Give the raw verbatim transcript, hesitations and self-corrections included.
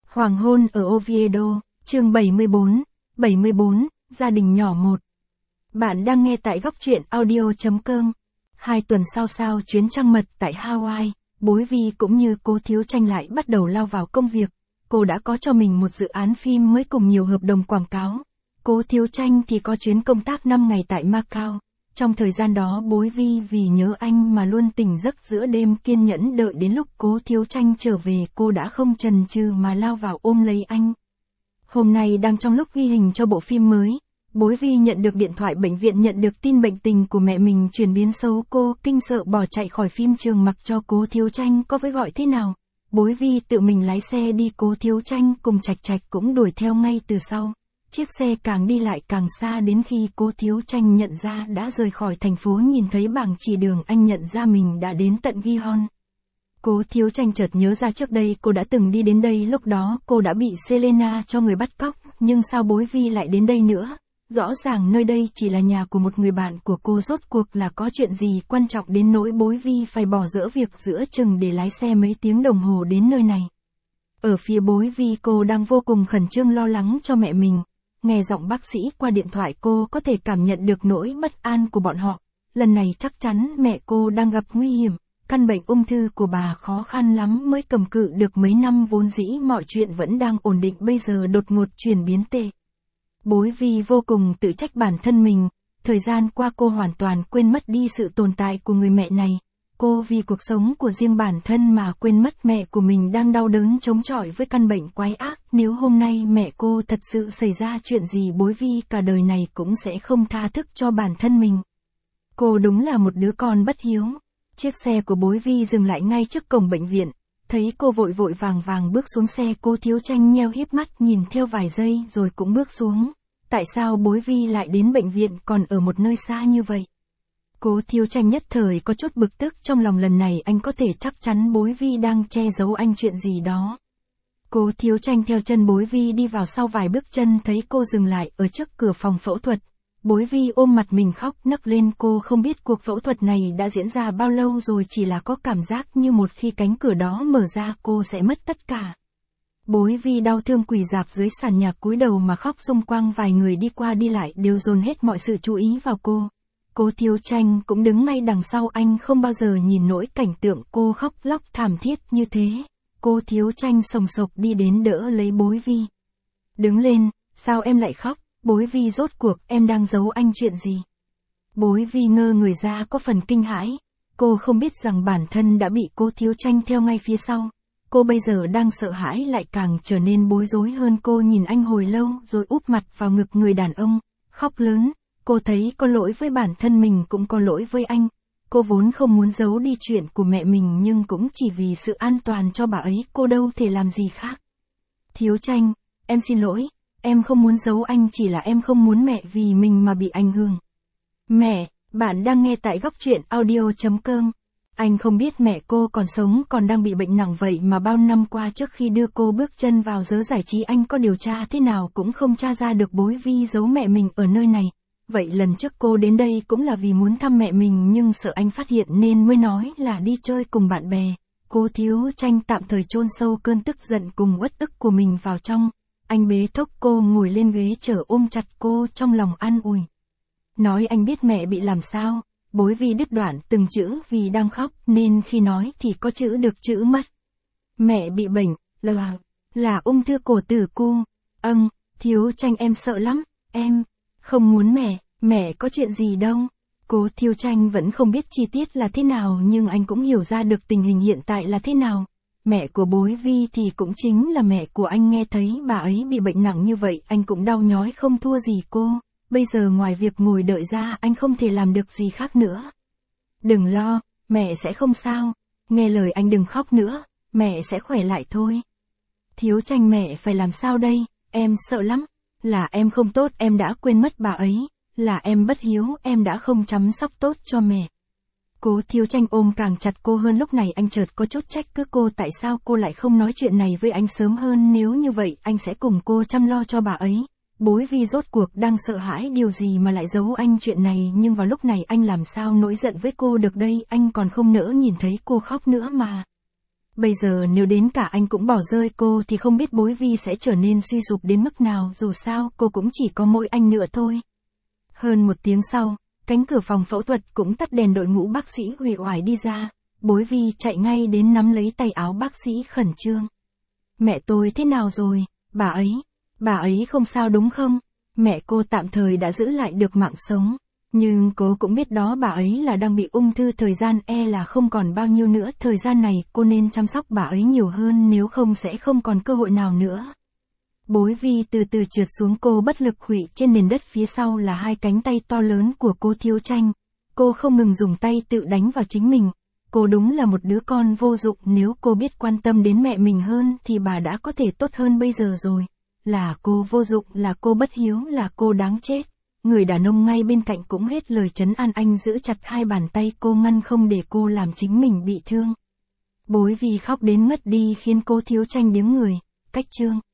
Hoàng hôn ở Oviedo, chương bảy mươi bốn, bảy mươi bốn, gia đình nhỏ một. Bạn đang nghe tại góc truyện audio chấm com. Hai tuần sau sau chuyến trăng mật tại Hawaii, Bối Vi cũng như cô Thiếu Tranh lại bắt đầu lao vào công việc. Cô đã có cho mình một dự án phim mới cùng nhiều hợp đồng quảng cáo. Cô Thiếu Tranh thì có chuyến công tác năm ngày tại Macau. Trong thời gian đó Bối Vi vì nhớ anh mà luôn tỉnh giấc giữa đêm kiên nhẫn đợi đến lúc cô Thiếu Tranh trở về, cô đã không chần chừ mà lao vào ôm lấy anh. Hôm nay đang trong lúc ghi hình cho bộ phim mới, Bối Vi nhận được điện thoại bệnh viện nhận được tin bệnh tình của mẹ mình chuyển biến xấu. Cô kinh sợ bỏ chạy khỏi phim trường mặc cho cô Thiếu Tranh có với gọi thế nào. Bối Vi tự mình lái xe đi, cô Thiếu Tranh cùng Trạch Trạch cũng đuổi theo ngay từ sau. Chiếc xe càng đi lại càng xa, đến khi cô Thiếu Tranh nhận ra đã rời khỏi thành phố, nhìn thấy bảng chỉ đường, anh nhận ra mình đã đến tận Gihon. Cô Thiếu Tranh chợt nhớ ra trước đây cô đã từng đi đến đây, lúc đó cô đã bị Selena cho người bắt cóc, nhưng sao Bối Vi lại đến đây nữa? Rõ ràng nơi đây chỉ là nhà của một người bạn của cô, rốt cuộc là có chuyện gì quan trọng đến nỗi Bối Vi phải bỏ dở việc giữa chừng để lái xe mấy tiếng đồng hồ đến nơi này. Ở phía Bối Vi, cô đang vô cùng khẩn trương lo lắng cho mẹ mình. Nghe giọng bác sĩ qua điện thoại, cô có thể cảm nhận được nỗi bất an của bọn họ. Lần này chắc chắn mẹ cô đang gặp nguy hiểm. Căn bệnh ung thư của bà khó khăn lắm mới cầm cự được mấy năm, vốn dĩ mọi chuyện vẫn đang ổn định, bây giờ đột ngột chuyển biến tệ. Bối Vi vô cùng tự trách bản thân mình. Thời gian qua cô hoàn toàn quên mất đi sự tồn tại của người mẹ này. Cô vì cuộc sống của riêng bản thân mà quên mất mẹ của mình đang đau đớn chống chọi với căn bệnh quái ác. Nếu hôm nay mẹ cô thật sự xảy ra chuyện gì, Bối Vi cả đời này cũng sẽ không tha thức cho bản thân mình. Cô đúng là một đứa con bất hiếu. Chiếc xe của Bối Vi dừng lại ngay trước cổng bệnh viện. Thấy cô vội vội vàng vàng bước xuống xe, cô Thiếu Tranh nheo híp mắt nhìn theo vài giây rồi cũng bước xuống. Tại sao Bối Vi lại đến bệnh viện còn ở một nơi xa như vậy? Cô Thiếu Tranh nhất thời có chút bực tức trong lòng, lần này anh có thể chắc chắn Bối Vi đang che giấu anh chuyện gì đó. Cô Thiếu Tranh theo chân Bối Vi đi vào, sau vài bước chân thấy cô dừng lại ở trước cửa phòng phẫu thuật. Bối Vi ôm mặt mình khóc nấc lên, cô không biết cuộc phẫu thuật này đã diễn ra bao lâu rồi, chỉ là có cảm giác như một khi cánh cửa đó mở ra cô sẽ mất tất cả. Bối Vi đau thương quỳ rạp dưới sàn nhà cúi đầu mà khóc, xung quanh vài người đi qua đi lại đều dồn hết mọi sự chú ý vào cô. Cô Thiếu Tranh cũng đứng ngay đằng sau, anh không bao giờ nhìn nổi cảnh tượng cô khóc lóc thảm thiết như thế. Cô Thiếu Tranh sồng sộc đi đến đỡ lấy Bối Vi. Đứng lên, sao em lại khóc? Bối Vi, rốt cuộc em đang giấu anh chuyện gì? Bối Vi ngơ người ra, có phần kinh hãi. Cô không biết rằng bản thân đã bị cô Thiếu Tranh theo ngay phía sau. Cô bây giờ đang sợ hãi, lại càng trở nên bối rối hơn. Cô nhìn anh hồi lâu rồi úp mặt vào ngực người đàn ông, khóc lớn. Cô thấy có lỗi với bản thân mình, cũng có lỗi với anh. Cô vốn không muốn giấu đi chuyện của mẹ mình, nhưng cũng chỉ vì sự an toàn cho bà ấy, cô đâu thể làm gì khác. Thiếu Tranh, em xin lỗi, em không muốn giấu anh, chỉ là em không muốn mẹ vì mình mà bị ảnh hưởng. Mẹ, bạn đang nghe tại góc truyện audio chấm com. Anh không biết mẹ cô còn sống, còn đang bị bệnh nặng vậy mà bao năm qua trước khi đưa cô bước chân vào giới giải trí, anh có điều tra thế nào cũng không tra ra được Bối Vi giấu mẹ mình ở nơi này. Vậy lần trước cô đến đây cũng là vì muốn thăm mẹ mình, nhưng sợ anh phát hiện nên mới nói là đi chơi cùng bạn bè. Cô Thiếu Tranh tạm thời chôn sâu cơn tức giận cùng uất ức của mình vào trong. Anh bế thốc cô ngồi lên ghế chở, ôm chặt cô trong lòng an ủi. Nói anh biết mẹ bị làm sao? Bối Vi đứt đoạn từng chữ vì đang khóc nên khi nói thì có chữ được chữ mất. Mẹ bị bệnh, là, là ung thư cổ tử cung. Âng, Thiếu Tranh em sợ lắm, em không muốn mẹ, mẹ có chuyện gì đâu. Cô Thiếu Tranh vẫn không biết chi tiết là thế nào, nhưng anh cũng hiểu ra được tình hình hiện tại là thế nào. Mẹ của Bối Vi thì cũng chính là mẹ của anh, nghe thấy bà ấy bị bệnh nặng như vậy, anh cũng đau nhói không thua gì cô. Bây giờ ngoài việc ngồi đợi ra, anh không thể làm được gì khác nữa. Đừng lo, mẹ sẽ không sao. Nghe lời anh, đừng khóc nữa, mẹ sẽ khỏe lại thôi. Thiếu Tranh, mẹ phải làm sao đây? Em sợ lắm. Là em không tốt, em đã quên mất bà ấy. Là em bất hiếu, em đã không chăm sóc tốt cho mẹ. Cô Thiếu Tranh ôm càng chặt cô hơn. Lúc này anh chợt có chút trách cứ cô, tại sao cô lại không nói chuyện này với anh sớm hơn, nếu như vậy anh sẽ cùng cô chăm lo cho bà ấy. Bối Vi rốt cuộc đang sợ hãi điều gì mà lại giấu anh chuyện này, nhưng vào lúc này anh làm sao nổi giận với cô được đây, anh còn không nỡ nhìn thấy cô khóc nữa mà. Bây giờ nếu đến cả anh cũng bỏ rơi cô thì không biết Bối Vi sẽ trở nên suy sụp đến mức nào, dù sao cô cũng chỉ có mỗi anh nữa thôi. Hơn một tiếng sau, cánh cửa phòng phẫu thuật cũng tắt đèn, đội ngũ bác sĩ uể oải đi ra. Bối Vi chạy ngay đến nắm lấy tay áo bác sĩ khẩn trương. Mẹ tôi thế nào rồi, bà ấy, bà ấy không sao đúng không? Mẹ cô tạm thời đã giữ lại được mạng sống. Nhưng cô cũng biết đó, bà ấy là đang bị ung thư, thời gian e là không còn bao nhiêu nữa, thời gian này cô nên chăm sóc bà ấy nhiều hơn, nếu không sẽ không còn cơ hội nào nữa. Bối Vi từ từ trượt xuống, cô bất lực khuỵu trên nền đất, phía sau là hai cánh tay to lớn của cô Thiếu Tranh. Cô không ngừng dùng tay tự đánh vào chính mình. Cô đúng là một đứa con vô dụng, nếu cô biết quan tâm đến mẹ mình hơn thì bà đã có thể tốt hơn bây giờ rồi. Là cô vô dụng, là cô bất hiếu, là cô đáng chết. Người đàn ông ngay bên cạnh cũng hết lời trấn an, anh giữ chặt hai bàn tay cô, ngăn không để cô làm chính mình bị thương. Bối Vi khóc đến ngất đi khiến cô Thiếu Tranh điếng người. Cách chương